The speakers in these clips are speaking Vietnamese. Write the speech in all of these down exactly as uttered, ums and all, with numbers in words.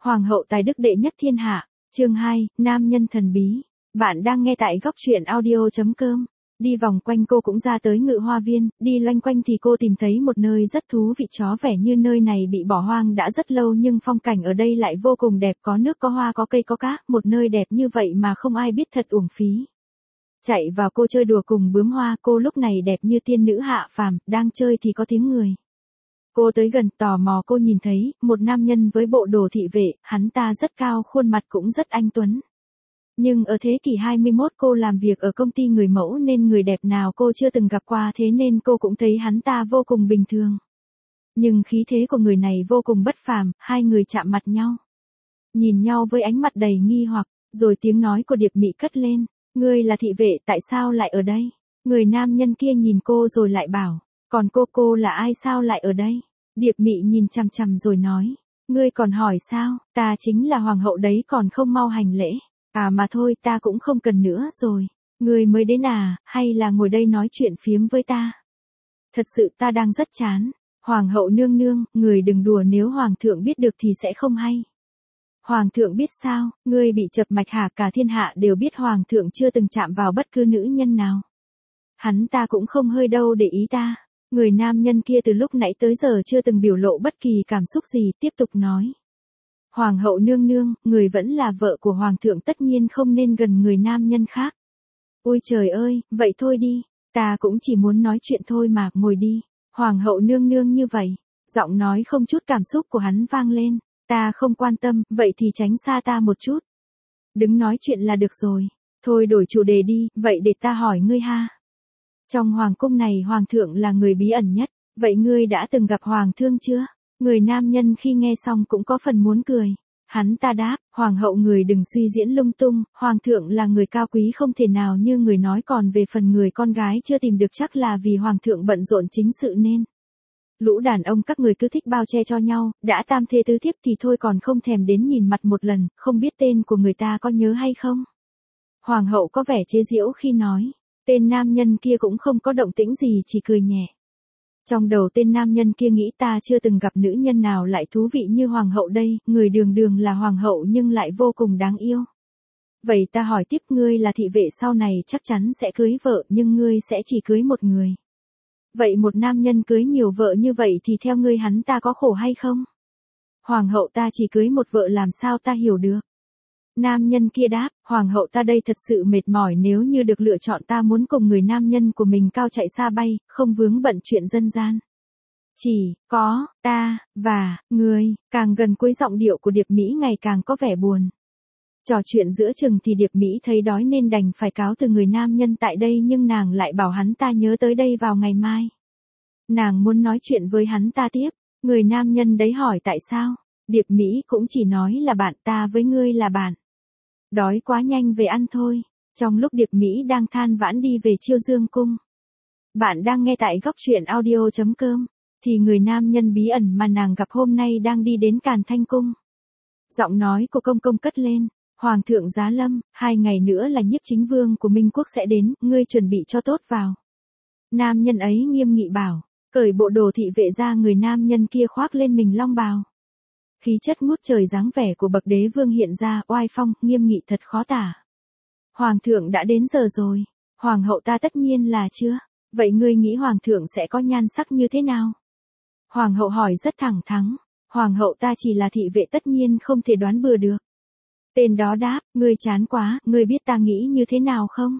Hoàng hậu tài đức đệ nhất thiên hạ, chương hai, nam nhân thần bí. Bạn đang nghe tại góc truyện audio.com. Đi vòng quanh cô cũng ra tới Ngự Hoa Viên, đi loanh quanh thì cô tìm thấy một nơi rất thú vị, chó vẻ như nơi này bị bỏ hoang đã rất lâu nhưng phong cảnh ở đây lại vô cùng đẹp, có nước có hoa có cây có cá, một nơi đẹp như vậy mà không ai biết thật uổng phí. Chạy vào cô chơi đùa cùng bướm hoa, cô lúc này đẹp như tiên nữ hạ phàm, đang chơi thì có tiếng người. Cô tới gần tò mò cô nhìn thấy, một nam nhân với bộ đồ thị vệ, hắn ta rất cao, khuôn mặt cũng rất anh tuấn. Nhưng ở thế kỷ hai mươi mốt cô làm việc ở công ty người mẫu nên người đẹp nào cô chưa từng gặp qua, thế nên cô cũng thấy hắn ta vô cùng bình thường. Nhưng khí thế của người này vô cùng bất phàm, hai người chạm mặt nhau. Nhìn nhau với ánh mặt đầy nghi hoặc, rồi tiếng nói của Điệp Mị cất lên, ngươi là thị vệ tại sao lại ở đây? Người nam nhân kia nhìn cô rồi lại bảo, còn cô cô là ai sao lại ở đây? Điệp Mị nhìn chằm chằm rồi nói, ngươi còn hỏi sao, ta chính là hoàng hậu đấy còn không mau hành lễ. À mà thôi ta cũng không cần nữa rồi, ngươi mới đến à, hay là ngồi đây nói chuyện phiếm với ta? Thật sự ta đang rất chán. Hoàng hậu nương nương, người đừng đùa, nếu hoàng thượng biết được thì sẽ không hay. Hoàng thượng biết sao, ngươi bị chập mạch hả? Cả thiên hạ đều biết hoàng thượng chưa từng chạm vào bất cứ nữ nhân nào. Hắn ta cũng không hơi đâu để ý ta. Người nam nhân kia từ lúc nãy tới giờ chưa từng biểu lộ bất kỳ cảm xúc gì, tiếp tục nói. Hoàng hậu nương nương, người vẫn là vợ của hoàng thượng tất nhiên không nên gần người nam nhân khác. Ôi trời ơi, vậy thôi đi, ta cũng chỉ muốn nói chuyện thôi mà, ngồi đi. Hoàng hậu nương nương như vậy, giọng nói không chút cảm xúc của hắn vang lên, ta không quan tâm, vậy thì tránh xa ta một chút. Đứng nói chuyện là được rồi, thôi đổi chủ đề đi, vậy để ta hỏi ngươi ha. Trong hoàng cung này hoàng thượng là người bí ẩn nhất, vậy ngươi đã từng gặp hoàng thương chưa? Người nam nhân khi nghe xong cũng có phần muốn cười. Hắn ta đáp, hoàng hậu người đừng suy diễn lung tung, hoàng thượng là người cao quý không thể nào như người nói, còn về phần người con gái chưa tìm được chắc là vì hoàng thượng bận rộn chính sự nên. Lũ đàn ông các người cứ thích bao che cho nhau, đã tam thê tứ thiếp thì thôi còn không thèm đến nhìn mặt một lần, không biết tên của người ta có nhớ hay không? Hoàng hậu có vẻ chế giễu khi nói, tên nam nhân kia cũng không có động tĩnh gì, chỉ cười nhẹ. Trong đầu tên nam nhân kia nghĩ ta chưa từng gặp nữ nhân nào lại thú vị như hoàng hậu đây, người đường đường là hoàng hậu nhưng lại vô cùng đáng yêu. Vậy ta hỏi tiếp, ngươi là thị vệ sau này chắc chắn sẽ cưới vợ nhưng ngươi sẽ chỉ cưới một người. Vậy một nam nhân cưới nhiều vợ như vậy thì theo ngươi hắn ta có khổ hay không? Hoàng hậu ta chỉ cưới một vợ làm sao ta hiểu được? Nam nhân kia đáp, hoàng hậu ta đây thật sự mệt mỏi, nếu như được lựa chọn ta muốn cùng người nam nhân của mình cao chạy xa bay, không vướng bận chuyện dân gian. Chỉ có ta và ngươi. Càng gần cuối giọng điệu của Điệp Mỹ ngày càng có vẻ buồn. Trò chuyện giữa chừng thì Điệp Mỹ thấy đói nên đành phải cáo từ người nam nhân tại đây, nhưng nàng lại bảo hắn ta nhớ tới đây vào ngày mai. Nàng muốn nói chuyện với hắn ta tiếp. Người nam nhân đấy hỏi tại sao? Điệp Mỹ cũng chỉ nói là bạn, ta với ngươi là bạn. Đói quá, nhanh về ăn thôi. Trong lúc Điệp Mỹ đang than vãn đi về Chiêu Dương cung. Bạn đang nghe tại góc truyện audio.com. Thì người nam nhân bí ẩn mà nàng gặp hôm nay đang đi đến Càn Thanh cung. Giọng nói của công công cất lên. Hoàng thượng giá lâm, hai ngày nữa là nhiếp chính vương của Minh quốc sẽ đến, ngươi chuẩn bị cho tốt vào. Nam nhân ấy nghiêm nghị bảo, cởi bộ đồ thị vệ ra. Người nam nhân kia khoác lên mình long bào. Khí chất ngút trời dáng vẻ của bậc đế vương hiện ra, oai phong, nghiêm nghị thật khó tả. Hoàng thượng đã đến giờ rồi. Hoàng hậu ta tất nhiên là chưa. Vậy ngươi nghĩ hoàng thượng sẽ có nhan sắc như thế nào? Hoàng hậu hỏi rất thẳng thắn. Hoàng hậu ta chỉ là thị vệ tất nhiên không thể đoán bừa được. Tên đó đáp, ngươi chán quá, ngươi biết ta nghĩ như thế nào không?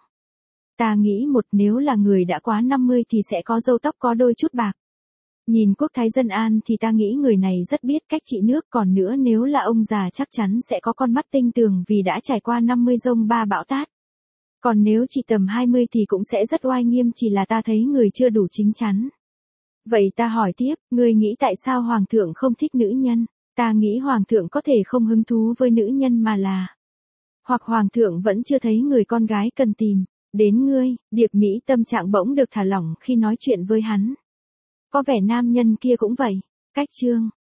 Ta nghĩ một, nếu là người đã quá năm mươi thì sẽ có râu tóc có đôi chút bạc. Nhìn quốc thái dân an thì ta nghĩ người này rất biết cách trị nước, còn nữa nếu là ông già chắc chắn sẽ có con mắt tinh tường vì đã trải qua năm mươi dông ba bão tát. Còn nếu chỉ tầm hai mươi thì cũng sẽ rất oai nghiêm, chỉ là ta thấy người chưa đủ chín chắn. Vậy ta hỏi tiếp, ngươi nghĩ tại sao hoàng thượng không thích nữ nhân? Ta nghĩ hoàng thượng có thể không hứng thú với nữ nhân mà là, hoặc hoàng thượng vẫn chưa thấy người con gái cần tìm đến ngươi. Điệp Mỹ tâm trạng bỗng được thả lỏng khi nói chuyện với hắn. Có vẻ nam nhân kia cũng vậy. Cách chương